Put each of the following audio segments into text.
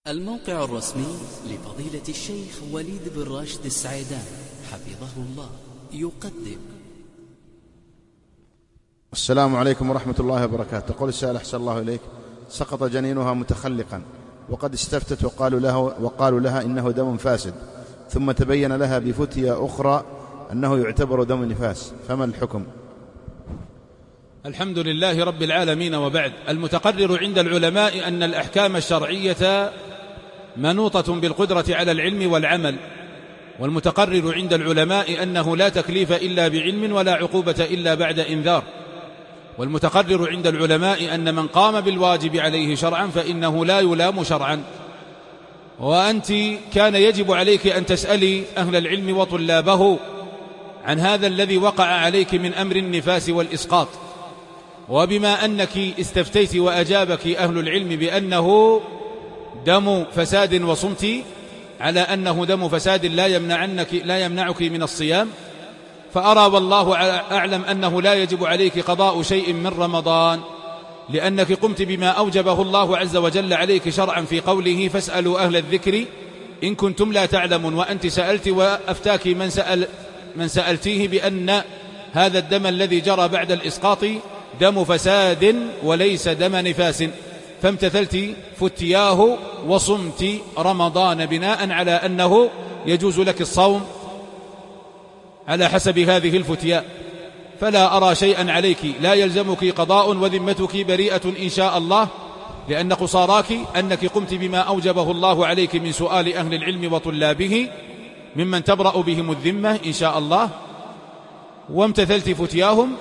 الموقع الرسمي لفضيلة الشيخ وليد بن راشد السعيدان حفظه الله يقدم. السلام عليكم ورحمة الله وبركاته. تقول السائل أحسن الله إليك: سقط جنينها متخلقا وقد استفتت وقالوا لها إنه دم فاسد، ثم تبين لها بفتية أخرى أنه يعتبر دم نفاس، فما الحكم؟ الحمد لله رب العالمين، وبعد. المتقرر عند العلماء أن الأحكام الشرعية منوطة بالقدرة على العلم والعمل، والمتقرر عند العلماء أنه لا تكليف إلا بعلم ولا عقوبة إلا بعد إنذار، والمتقرر عند العلماء أن من قام بالواجب عليه شرعا فإنه لا يلام شرعا. وأنت كان يجب عليك أن تسألي أهل العلم وطلابه عن هذا الذي وقع عليك من أمر النفاس والإسقاط، وبما أنك استفتيت وأجابك أهل العلم بأنه دم فساد وصمت على أنه دم فساد لا يمنعك من الصيام، فأرى والله أعلم أنه لا يجب عليك قضاء شيء من رمضان، لأنك قمت بما أوجبه الله عز وجل عليك شرعا في قوله: فاسألوا أهل الذكر إن كنتم لا تعلمون. وأنت سألت وأفتاك من سألتيه بأن هذا الدم الذي جرى بعد الإسقاط دم فساد وليس دم نفاس، فامتثلت فتياه وصمت رمضان بناء على أنه يجوز لك الصوم على حسب هذه الفتياء، فلا أرى شيئا عليك، لا يلزمك قضاء وذمتك بريئة إن شاء الله، لأن قصاراك أنك قمت بما أوجبه الله عليك من سؤال أهل العلم وطلابه ممن تبرأ بهم الذمة إن شاء الله، وامتثلت فتياهم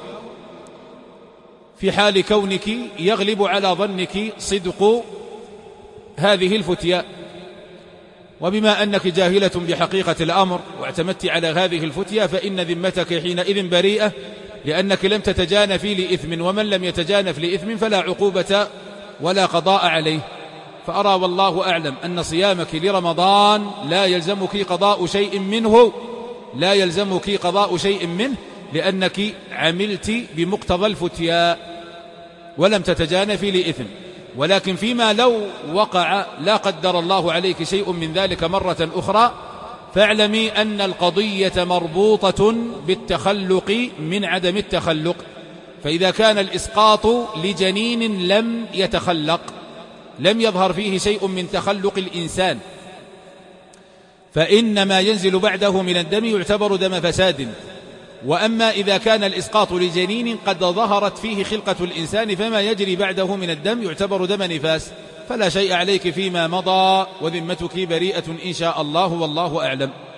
في حال كونك يغلب على ظنك صدق هذه الفتياء. وبما أنك جاهلة بحقيقة الأمر واعتمدت على هذه الفتية فإن ذمتك حينئذ بريئة، لأنك لم تتجانفي لإثم، ومن لم يتجانف لإثم فلا عقوبة ولا قضاء عليه. فأرى والله أعلم أن صيامك لرمضان لا يلزمك قضاء شيء منه، لأنك عملت بمقتضى الفتياء ولم تتجانفي لإثم. ولكن فيما لو وقع لا قدر الله عليك شيء من ذلك مرة أخرى، فاعلمي أن القضية مربوطة بالتخلق من عدم التخلق، فإذا كان الإسقاط لجنين لم يتخلق، لم يظهر فيه شيء من تخلق الإنسان، فإن ما ينزل بعده من الدم يعتبر دم فساد. وأما إذا كان الإسقاط لجنين قد ظهرت فيه خلقة الإنسان فما يجري بعده من الدم يعتبر دم نفاس، فلا شيء عليك فيما مضى وذمتك بريئة إن شاء الله، والله أعلم.